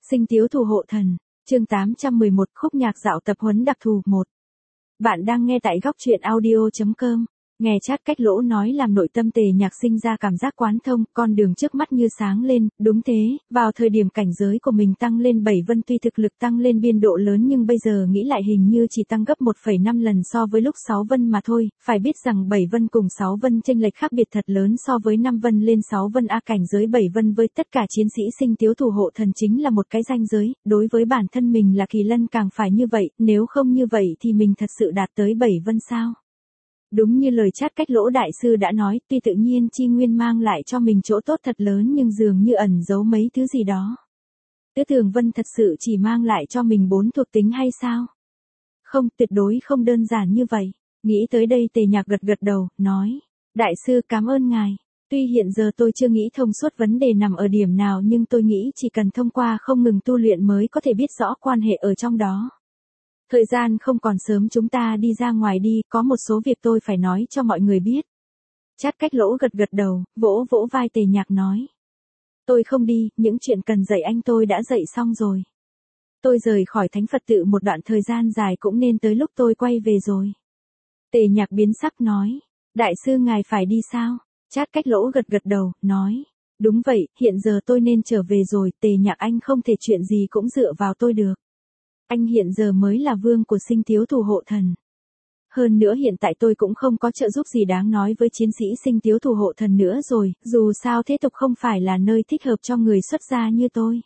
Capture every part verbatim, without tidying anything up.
Sinh Tiếu Thủ Hộ Thần, chương tám trăm mười một khúc nhạc dạo tập huấn đặc thù một. Bạn đang nghe tại góc truyện audio.com. Nghe chat cách lỗ nói làm nội tâm Tề Nhạc sinh ra cảm giác quán thông, con đường trước mắt như sáng lên, đúng thế, vào thời điểm cảnh giới của mình tăng lên bảy vân tuy thực lực tăng lên biên độ lớn nhưng bây giờ nghĩ lại hình như chỉ tăng gấp một phẩy năm lần so với lúc sáu vân mà thôi, phải biết rằng bảy vân cùng sáu vân chênh lệch khác biệt thật lớn so với năm vân lên sáu vân a cảnh giới bảy vân với tất cả chiến sĩ Sinh Tiếu Thủ Hộ Thần chính là một cái ranh giới, đối với bản thân mình là Kỳ Lân càng phải như vậy, nếu không như vậy thì mình thật sự đạt tới bảy vân sao? Đúng như lời chat cách lỗ đại sư đã nói, tuy tự nhiên chi nguyên mang lại cho mình chỗ tốt thật lớn nhưng dường như ẩn giấu mấy thứ gì đó. Tứ Thường Vân thật sự chỉ mang lại cho mình bốn thuộc tính hay sao? Không, tuyệt đối không đơn giản như vậy. Nghĩ tới đây Tề Nhạc gật gật đầu, nói. Đại sư cảm ơn ngài. Tuy hiện giờ tôi chưa nghĩ thông suốt vấn đề nằm ở điểm nào nhưng tôi nghĩ chỉ cần thông qua không ngừng tu luyện mới có thể biết rõ quan hệ ở trong đó. Thời gian không còn sớm, chúng ta đi ra ngoài đi, có một số việc tôi phải nói cho mọi người biết. Chát cách lỗ gật gật đầu, vỗ vỗ vai Tề Nhạc nói. Tôi không đi, những chuyện cần dạy anh tôi đã dạy xong rồi. Tôi rời khỏi thánh Phật tự một đoạn thời gian dài cũng nên tới lúc tôi quay về rồi. Tề Nhạc biến sắc nói. Đại sư ngài phải đi sao? Chát cách lỗ gật gật đầu, nói. Đúng vậy, hiện giờ tôi nên trở về rồi, Tề Nhạc anh không thể chuyện gì cũng dựa vào tôi được. Anh hiện giờ mới là vương của Sinh Tiếu Thủ Hộ Thần. Hơn nữa hiện tại tôi cũng không có trợ giúp gì đáng nói với chiến sĩ Sinh Tiếu Thủ Hộ Thần nữa rồi, dù sao thế tục không phải là nơi thích hợp cho người xuất gia như tôi.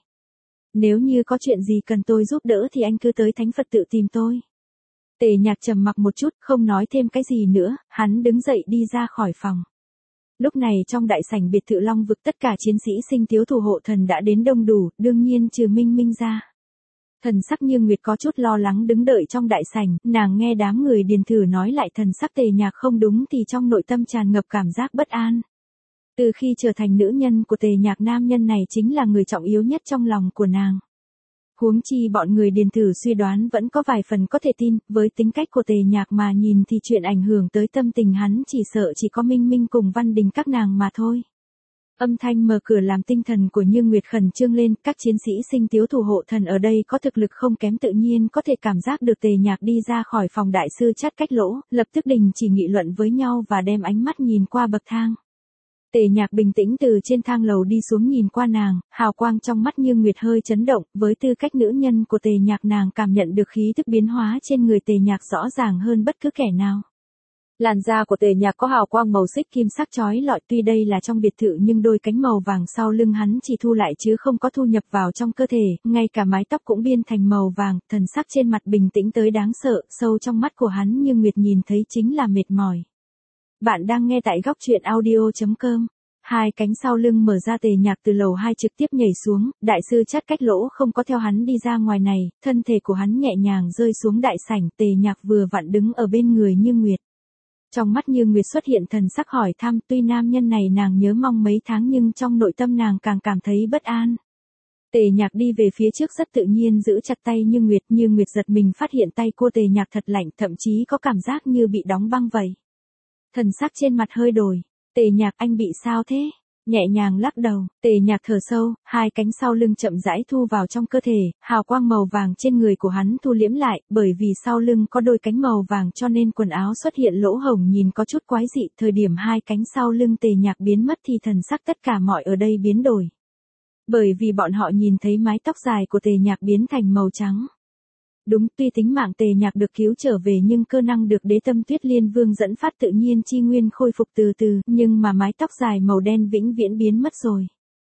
Nếu như có chuyện gì cần tôi giúp đỡ thì anh cứ tới thánh Phật tự tìm tôi. Tề Nhạc trầm mặc một chút, không nói thêm cái gì nữa, hắn đứng dậy đi ra khỏi phòng. Lúc này trong đại sảnh biệt thự Long Vực tất cả chiến sĩ Sinh Tiếu Thủ Hộ Thần đã đến đông đủ, đương nhiên trừ Minh Minh ra. Thần sắc Như Nguyệt có chút lo lắng đứng đợi trong đại sảnh, nàng nghe đám người điền thử nói lại thần sắc Tề Nhạc không đúng thì trong nội tâm tràn ngập cảm giác bất an. Từ khi trở thành nữ nhân của Tề Nhạc, nam nhân này chính là người trọng yếu nhất trong lòng của nàng. Huống chi bọn người điền thử suy đoán vẫn có vài phần có thể tin, với tính cách của Tề Nhạc mà nhìn thì chuyện ảnh hưởng tới tâm tình hắn chỉ sợ chỉ có Minh Minh cùng Văn Đình các nàng mà thôi. Âm thanh mở cửa làm tinh thần của Như Nguyệt khẩn trương lên, các chiến sĩ Sinh Tiếu Thủ Hộ Thần ở đây có thực lực không kém, tự nhiên có thể cảm giác được Tề Nhạc đi ra khỏi phòng đại sư chát cách lỗ, lập tức đình chỉ nghị luận với nhau và đem ánh mắt nhìn qua bậc thang. Tề Nhạc bình tĩnh từ trên thang lầu đi xuống nhìn qua nàng, hào quang trong mắt Như Nguyệt hơi chấn động, với tư cách nữ nhân của Tề Nhạc nàng cảm nhận được khí tức biến hóa trên người Tề Nhạc rõ ràng hơn bất cứ kẻ nào. Làn da của Tề Nhạc có hào quang màu xích kim sắc chói lọi, tuy đây là trong biệt thự nhưng đôi cánh màu vàng sau lưng hắn chỉ thu lại chứ không có thu nhập vào trong cơ thể, ngay cả mái tóc cũng biên thành màu vàng, thần sắc trên mặt bình tĩnh tới đáng sợ, sâu trong mắt của hắn Như Nguyệt nhìn thấy chính là mệt mỏi. Bạn đang nghe tại góc truyện audio.com. Hai cánh sau lưng mở ra, Tề Nhạc từ lầu hai trực tiếp nhảy xuống, đại sư chát cách lỗ không có theo hắn đi ra ngoài này, thân thể của hắn nhẹ nhàng rơi xuống đại sảnh, Tề Nhạc vừa vặn đứng ở bên người Như Nguyệt. Trong mắt Như Nguyệt xuất hiện thần sắc hỏi thăm, tuy nam nhân này nàng nhớ mong mấy tháng nhưng trong nội tâm nàng càng cảm thấy bất an. Tề Nhạc đi về phía trước rất tự nhiên giữ chặt tay Như Nguyệt, Như Nguyệt giật mình phát hiện tay cô Tề Nhạc thật lạnh, thậm chí có cảm giác như bị đóng băng vậy. Thần sắc trên mặt hơi đổi, Tề Nhạc anh bị sao thế? Nhẹ nhàng lắc đầu, Tề Nhạc thở sâu, hai cánh sau lưng chậm rãi thu vào trong cơ thể, hào quang màu vàng trên người của hắn thu liễm lại, bởi vì sau lưng có đôi cánh màu vàng cho nên quần áo xuất hiện lỗ hổng nhìn có chút quái dị, thời điểm hai cánh sau lưng Tề Nhạc biến mất thì thần sắc tất cả mọi ở đây biến đổi. Bởi vì bọn họ nhìn thấy mái tóc dài của Tề Nhạc biến thành màu trắng. Đúng, tuy tính mạng Tề Nhạc được cứu trở về nhưng cơ năng được Đế Tâm Tuyết Liên Vương dẫn phát tự nhiên chi nguyên khôi phục từ từ, nhưng mà mái tóc dài màu đen vĩnh viễn biến mất rồi.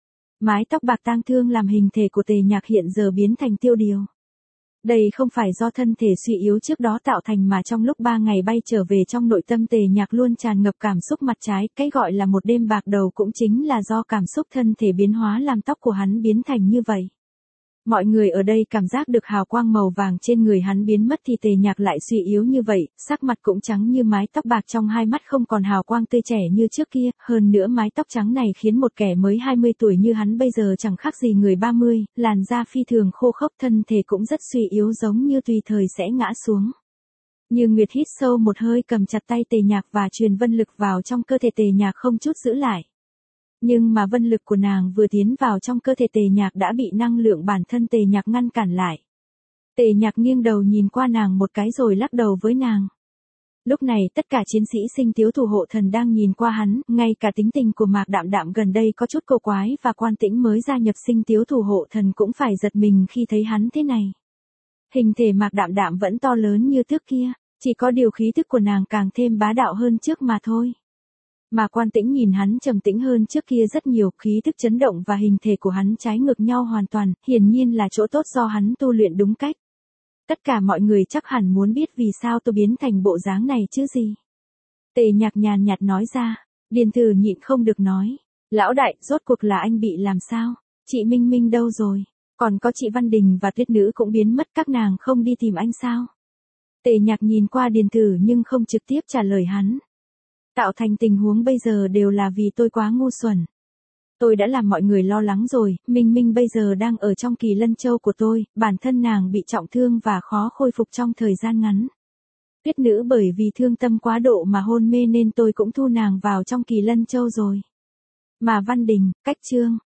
Mái tóc bạc tang thương làm hình thể của Tề Nhạc hiện giờ biến thành tiêu điều. Đây không phải do thân thể suy yếu trước đó tạo thành mà trong lúc ba ngày bay trở về trong nội tâm Tề Nhạc luôn tràn ngập cảm xúc mặt trái, cái gọi là một đêm bạc đầu cũng chính là do cảm xúc thân thể biến hóa làm tóc của hắn biến thành như vậy. Mọi người ở đây cảm giác được hào quang màu vàng trên người hắn biến mất thì Tề Nhạc lại suy yếu như vậy, sắc mặt cũng trắng như mái tóc bạc, trong hai mắt không còn hào quang tươi trẻ như trước kia, hơn nữa mái tóc trắng này khiến một kẻ mới hai mươi tuổi như hắn bây giờ chẳng khác gì người ba mươi, làn da phi thường khô khốc, thân thể cũng rất suy yếu giống như tùy thời sẽ ngã xuống. Như Nguyệt hít sâu một hơi cầm chặt tay Tề Nhạc và truyền vân lực vào trong cơ thể Tề Nhạc không chút giữ lại. Nhưng mà vân lực của nàng vừa tiến vào trong cơ thể Tề Nhạc đã bị năng lượng bản thân Tề Nhạc ngăn cản lại. Tề Nhạc nghiêng đầu nhìn qua nàng một cái rồi lắc đầu với nàng. Lúc này tất cả chiến sĩ Sinh Tiếu thủ hộ thần đang nhìn qua hắn, ngay cả tính tình của Mạc Đạm Đạm gần đây có chút cổ quái và Quan Tĩnh mới gia nhập Sinh Tiếu thủ hộ thần cũng phải giật mình khi thấy hắn thế này. Hình thể Mạc Đạm Đạm vẫn to lớn như trước kia, chỉ có điều khí thức của nàng càng thêm bá đạo hơn trước mà thôi. Mà Quan Tĩnh nhìn hắn trầm tĩnh hơn trước kia rất nhiều, khí thức chấn động và hình thể của hắn trái ngược nhau hoàn toàn, hiển nhiên là chỗ tốt do hắn tu luyện đúng cách. Tất cả mọi người chắc hẳn muốn biết vì sao tôi biến thành bộ dáng này chứ gì. Tề Nhạc nhàn nhạt nói ra, Điền Tử nhịn không được nói. Lão đại, rốt cuộc là anh bị làm sao? Chị Minh Minh đâu rồi? Còn có chị Văn Đình và Tuyết Nữ cũng biến mất, các nàng không đi tìm anh sao? Tề Nhạc nhìn qua Điền Tử nhưng không trực tiếp trả lời hắn. Tạo thành tình huống bây giờ đều là vì tôi quá ngu xuẩn. Tôi đã làm mọi người lo lắng rồi, Minh Minh bây giờ đang ở trong Kỳ Lân Châu của tôi, bản thân nàng bị trọng thương và khó khôi phục trong thời gian ngắn. Tuyết Nữ bởi vì thương tâm quá độ mà hôn mê nên tôi cũng thu nàng vào trong Kỳ Lân Châu rồi. Mà Văn Đình, Cách Trương,